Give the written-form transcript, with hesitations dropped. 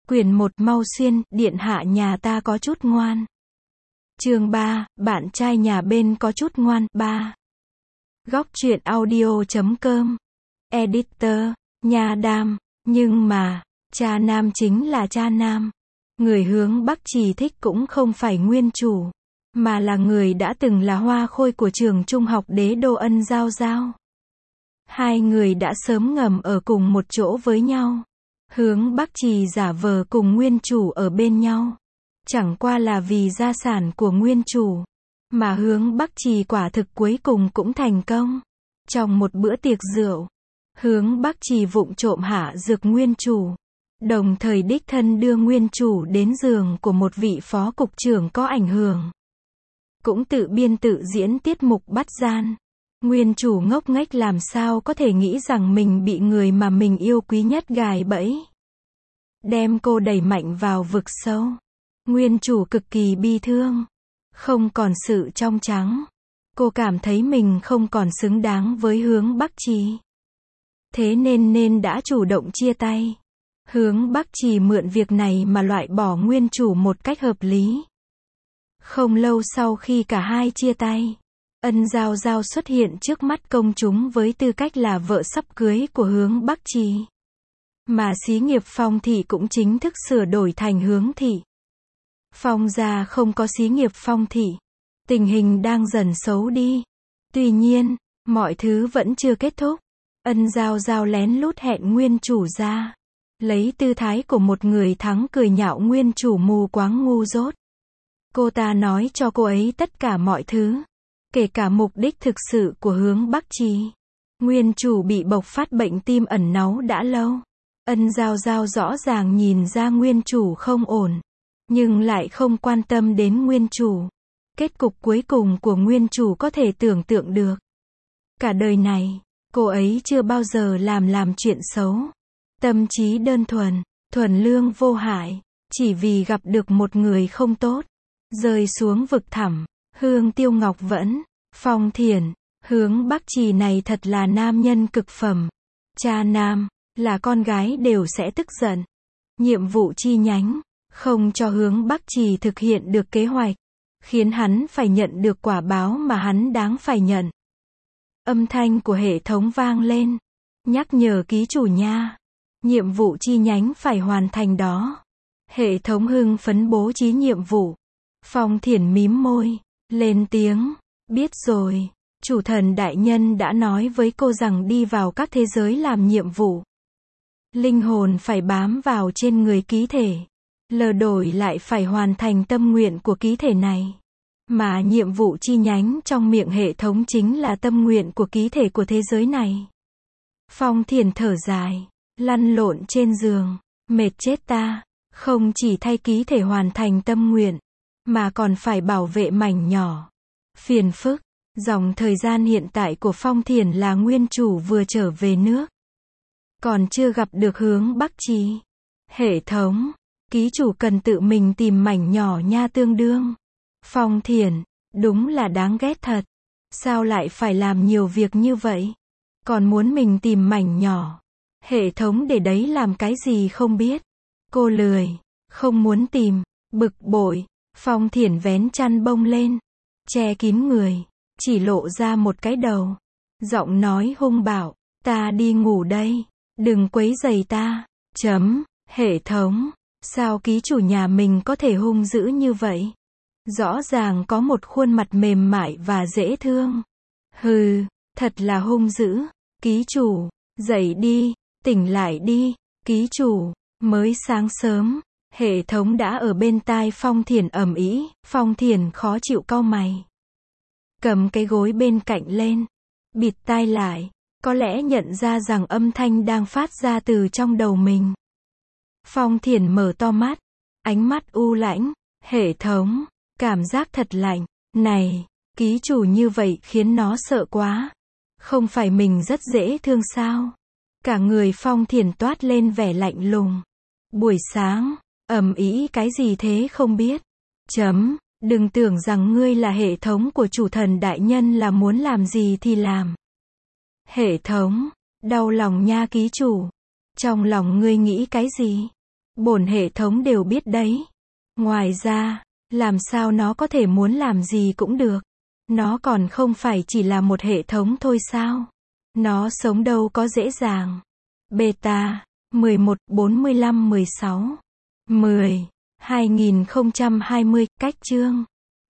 Quyển 1 mau xuyên, điện hạ nhà ta có chút ngoan. Chương 3, bạn trai nhà bên có chút ngoan. 3. Góc truyện audio.com. Editor, Nha Đam. Nhưng mà, cha nam chính là cha nam. Người hướng Bắc Trì thích cũng không phải nguyên chủ, mà là người đã từng là hoa khôi của trường trung học Đế Đô Ân Giao Giao. Hai người đã sớm ngầm ở cùng một chỗ với nhau. Hướng Bắc Trì giả vờ cùng nguyên chủ ở bên nhau. Chẳng qua là vì gia sản của nguyên chủ. Mà hướng Bắc Trì quả thực cuối cùng cũng thành công. Trong một bữa tiệc rượu, hướng Bắc Trì vụng trộm hạ dược nguyên chủ. Đồng thời đích thân đưa nguyên chủ đến giường của một vị phó cục trưởng có ảnh hưởng. Cũng tự biên tự diễn tiết mục bắt gian. Nguyên chủ ngốc nghếch làm sao có thể nghĩ rằng mình bị người mà mình yêu quý nhất gài bẫy. Đem cô đẩy mạnh vào vực sâu. Nguyên chủ cực kỳ bi thương. Không còn sự trong trắng. Cô cảm thấy mình không còn xứng đáng với hướng Bắc Trì. Thế nên đã chủ động chia tay. Hướng Bắc Trì mượn việc này mà loại bỏ nguyên chủ một cách hợp lý. Không lâu sau khi cả hai chia tay, Ân Giao Giao xuất hiện trước mắt công chúng với tư cách là vợ sắp cưới của hướng Bắc Trì. Mà xí nghiệp Phong thị cũng chính thức sửa đổi thành hướng thị. Phong gia không có xí nghiệp Phong thị. Tình hình đang dần xấu đi. Tuy nhiên, mọi thứ vẫn chưa kết thúc. Ân Giao Giao lén lút hẹn nguyên chủ ra. Lấy tư thái của một người thắng cười nhạo nguyên chủ mù quáng ngu dốt. Cô ta nói cho cô ấy tất cả mọi thứ. Kể cả mục đích thực sự của hướng Bắc Trì. Nguyên chủ bị bộc phát bệnh tim ẩn náu đã lâu. Ân Giao Giao rõ ràng nhìn ra nguyên chủ không ổn. Nhưng lại không quan tâm đến nguyên chủ. Kết cục cuối cùng của nguyên chủ có thể tưởng tượng được. Cả đời này, cô ấy chưa bao giờ làm chuyện xấu. Tâm trí đơn thuần, thuần lương vô hại. Chỉ vì gặp được một người không tốt. Rơi xuống vực thẳm. Hương Tiêu Ngọc Vẫn, Phong Thiển, hướng Bắc Trì này thật là nam nhân cực phẩm. Cha nam, là con gái đều sẽ tức giận. Nhiệm vụ chi nhánh, không cho hướng Bắc Trì thực hiện được kế hoạch. Khiến hắn phải nhận được quả báo mà hắn đáng phải nhận. Âm thanh của hệ thống vang lên. Nhắc nhở ký chủ nha. Nhiệm vụ chi nhánh phải hoàn thành đó. Hệ thống hưng phấn bố trí nhiệm vụ. Phong Thiển mím môi, lên tiếng. Biết rồi, chủ thần đại nhân đã nói với cô rằng đi vào các thế giới làm nhiệm vụ. Linh hồn phải bám vào trên người ký thể. Lờ đổi lại phải hoàn thành tâm nguyện của ký thể này. Mà nhiệm vụ chi nhánh trong miệng hệ thống chính là tâm nguyện của ký thể của thế giới này. Phong Thiển thở dài, lăn lộn trên giường, mệt chết ta. Không chỉ thay ký thể hoàn thành tâm nguyện, mà còn phải bảo vệ mảnh nhỏ. Phiền phức. Dòng thời gian hiện tại của Phong Thiển là nguyên chủ vừa trở về nước. Còn chưa gặp được hướng Bắc Trì. Hệ thống. Ký chủ cần tự mình tìm mảnh nhỏ nha tương đương. Phong Thiển. Đúng là đáng ghét thật. Sao lại phải làm nhiều việc như vậy? Còn muốn mình tìm mảnh nhỏ. Hệ thống để đấy làm cái gì không biết. Cô lười. Không muốn tìm. Bực bội. Phong Thiển vén chăn bông lên. Che kín người. Chỉ lộ ra một cái đầu. Giọng nói hung bạo. Ta đi ngủ đây. Đừng quấy rầy ta. Hệ thống. Sao ký chủ nhà mình có thể hung dữ như vậy? Rõ ràng có một khuôn mặt mềm mại và dễ thương. Hừ, thật là hung dữ. Ký chủ, dậy đi, tỉnh lại đi. Ký chủ, mới sáng sớm. Hệ thống đã ở bên tai Phong Thiển ầm ĩ. Phong Thiển khó chịu cau mày. Cầm cái gối bên cạnh lên. Bịt tai lại. Có lẽ nhận ra rằng âm thanh đang phát ra từ trong đầu mình. Phong Thiển mở to mắt. Ánh mắt u lãnh. Hệ thống. Cảm giác thật lạnh. Này, ký chủ như vậy khiến nó sợ quá. Không phải mình rất dễ thương sao? Cả người Phong Thiển toát lên vẻ lạnh lùng. Buổi sáng, ầm ĩ cái gì thế không biết. Đừng tưởng rằng ngươi là hệ thống của chủ thần đại nhân là muốn làm gì thì làm. Hệ thống, đau lòng nha ký chủ. Trong lòng ngươi nghĩ cái gì? Bổn hệ thống đều biết đấy. Ngoài ra, làm sao nó có thể muốn làm gì cũng được. Nó còn không phải chỉ là một hệ thống thôi sao? Nó sống đâu có dễ dàng. Beta 11/45/16 10/2020 cách chương